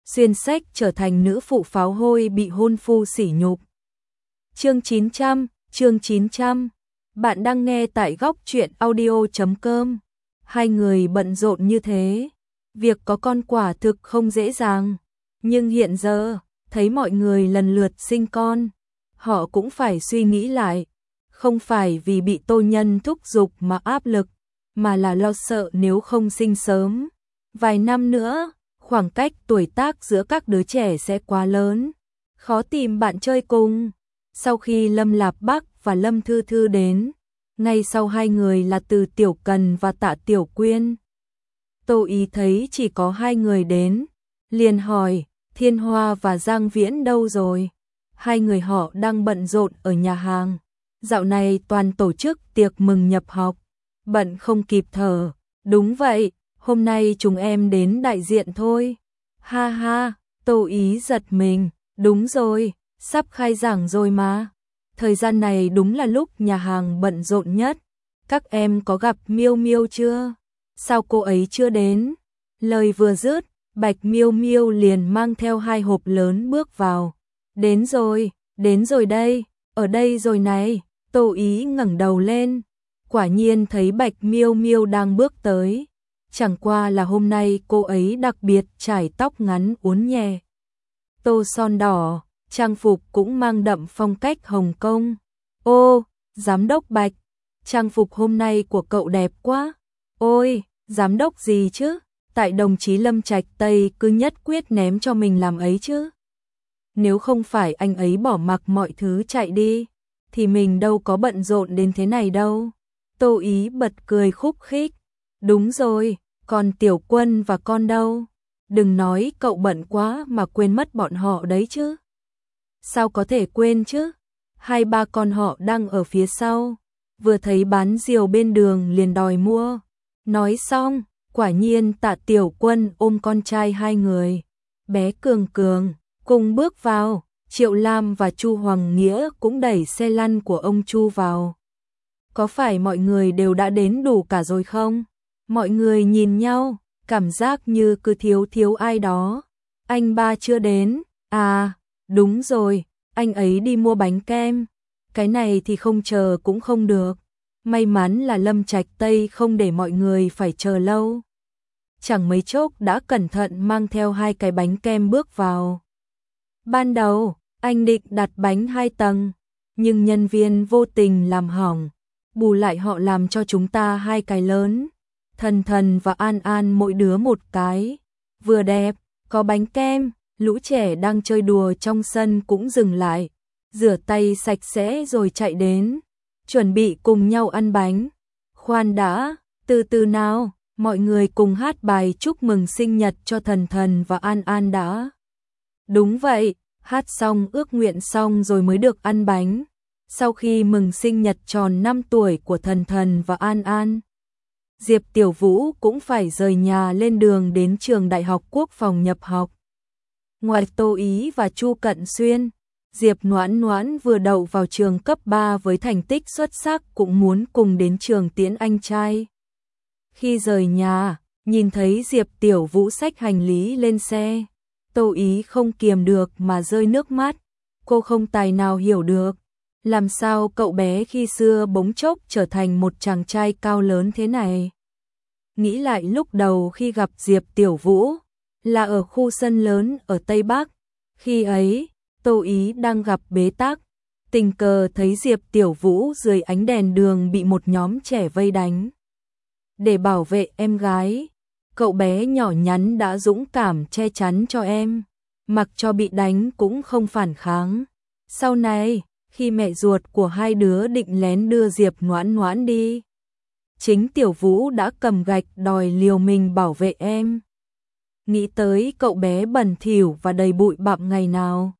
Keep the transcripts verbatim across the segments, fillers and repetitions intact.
xuyên sách trở thành nữ phụ pháo hôi bị hôn phu sỉ nhục. Chương chín trăm, chương chín trăm. Bạn đang nghe tại góc truyện audio chấm com. Hai người bận rộn như thế, việc có con quả thực không dễ dàng, nhưng hiện giờ thấy mọi người lần lượt sinh con, họ cũng phải suy nghĩ lại, không phải vì bị Tô Nhân thúc giục mà áp lực, mà là lo sợ nếu không sinh sớm, vài năm nữa, khoảng cách tuổi tác giữa các đứa trẻ sẽ quá lớn, khó tìm bạn chơi cùng. Sau khi Lâm Lạp Bắc và Lâm Thư Thư đến, ngay sau hai người là Từ Tiểu Cần và Tạ Tiểu Quyên. Tô Ý thấy chỉ có hai người đến, liền hỏi, Thiên Hoa và Giang Viễn đâu rồi? Hai người họ đang bận rộn ở nhà hàng, dạo này toàn tổ chức tiệc mừng nhập học, bận không kịp thở. Đúng vậy, hôm nay chúng em đến đại diện thôi. Ha ha, Tô Ý giật mình, đúng rồi, sắp khai giảng rồi mà. Thời gian này đúng là lúc nhà hàng bận rộn nhất. Các em có gặp Miêu Miêu chưa? Sao cô ấy chưa đến? Lời vừa dứt, Bạch Miêu Miêu liền mang theo hai hộp lớn bước vào. Đến rồi, đến rồi đây, ở đây rồi này. Tô Ý ngẩng đầu lên, quả nhiên thấy Bạch Miêu Miêu đang bước tới. Chẳng qua là hôm nay cô ấy đặc biệt trải tóc ngắn uốn nhẹ, tô son đỏ, trang phục cũng mang đậm phong cách Hồng Kông. Ô, giám đốc Bạch, trang phục hôm nay của cậu đẹp quá. Ôi, giám đốc gì chứ? Tại đồng chí Lâm Trạch Tây cứ nhất quyết ném cho mình làm ấy chứ. Nếu không phải anh ấy bỏ mặc mọi thứ chạy đi, thì mình đâu có bận rộn đến thế này đâu. Tô Ý bật cười khúc khích. Đúng rồi, còn Tiểu Quân và con đâu? Đừng nói cậu bận quá mà quên mất bọn họ đấy chứ. Sao có thể quên chứ? Hai ba con họ đang ở phía sau, vừa thấy bán diều bên đường liền đòi mua. Nói xong, quả nhiên Tạ Tiểu Quân ôm con trai hai người, bé Cường Cường, cùng bước vào. Triệu Lam và Chu Hoàng Nghĩa cũng đẩy xe lăn của ông Chu vào. Có phải mọi người đều đã đến đủ cả rồi không? Mọi người nhìn nhau, cảm giác như cứ thiếu thiếu ai đó. Anh ba chưa đến. À, đúng rồi, anh ấy đi mua bánh kem. Cái này thì không chờ cũng không được. May mắn là Lâm Trạch Tây không để mọi người phải chờ lâu. Chẳng mấy chốc đã cẩn thận mang theo hai cái bánh kem bước vào. Ban đầu, anh định đặt bánh hai tầng, nhưng nhân viên vô tình làm hỏng, bù lại họ làm cho chúng ta hai cái lớn. Thần Thần và An An mỗi đứa một cái, vừa đẹp, có bánh kem. Lũ trẻ đang chơi đùa trong sân cũng dừng lại, rửa tay sạch sẽ rồi chạy đến, chuẩn bị cùng nhau ăn bánh. Khoan đã, từ từ nào, mọi người cùng hát bài chúc mừng sinh nhật cho Thần Thần và An An đã. Đúng vậy, hát xong ước nguyện xong rồi mới được ăn bánh. Sau khi mừng sinh nhật tròn năm tuổi của Thần Thần và An An, Diệp Tiểu Vũ cũng phải rời nhà lên đường đến trường Đại học Quốc phòng nhập học. Ngoài Tô Ý và Chu Cận Xuyên, Diệp Noãn Noãn vừa đậu vào trường cấp ba với thành tích xuất sắc cũng muốn cùng đến trường tiễn anh trai. Khi rời nhà, nhìn thấy Diệp Tiểu Vũ xách hành lý lên xe, Tô Ý không kiềm được mà rơi nước mắt. Cô không tài nào hiểu được, làm sao cậu bé khi xưa bỗng chốc trở thành một chàng trai cao lớn thế này. Nghĩ lại lúc đầu khi gặp Diệp Tiểu Vũ, là ở khu sân lớn ở Tây Bắc. Khi ấy, Tô Ý đang gặp bế tắc, tình cờ thấy Diệp Tiểu Vũ dưới ánh đèn đường bị một nhóm trẻ vây đánh. Để bảo vệ em gái, cậu bé nhỏ nhắn đã dũng cảm che chắn cho em, mặc cho bị đánh cũng không phản kháng. Sau này, khi mẹ ruột của hai đứa định lén đưa Diệp Noãn Noãn đi, chính Tiểu Vũ đã cầm gạch đòi liều mình bảo vệ em. Nghĩ tới cậu bé bẩn thỉu và đầy bụi bặm ngày nào,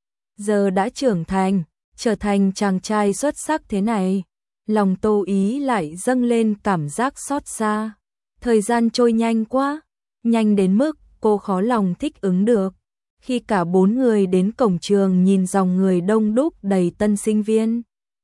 giờ đã trưởng thành, trở thành chàng trai xuất sắc thế này, lòng Tô Ý lại dâng lên cảm giác xót xa. Thời gian trôi nhanh quá, nhanh đến mức cô khó lòng thích ứng được. Khi cả bốn người đến cổng trường nhìn dòng người đông đúc đầy tân sinh viên,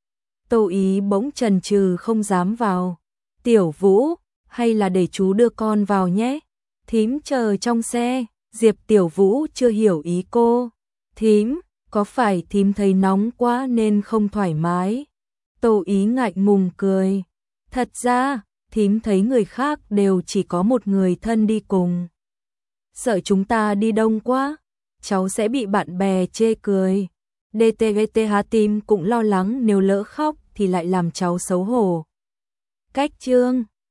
Tô Ý bỗng chần chừ không dám vào. Tiểu Vũ, hay là để chú đưa con vào nhé, thím chờ trong xe. Diệp Tiểu Vũ chưa hiểu ý cô. Thím, có phải thím thấy nóng quá nên không thoải mái? Tô Ý ngại ngùng cười. Thật ra, thím thấy người khác đều chỉ có một người thân đi cùng. Sợ chúng ta đi đông quá, cháu sẽ bị bạn bè chê cười. đê tê vê tê Hà Tim cũng lo lắng nếu lỡ khóc thì lại làm cháu xấu hổ. Cách chương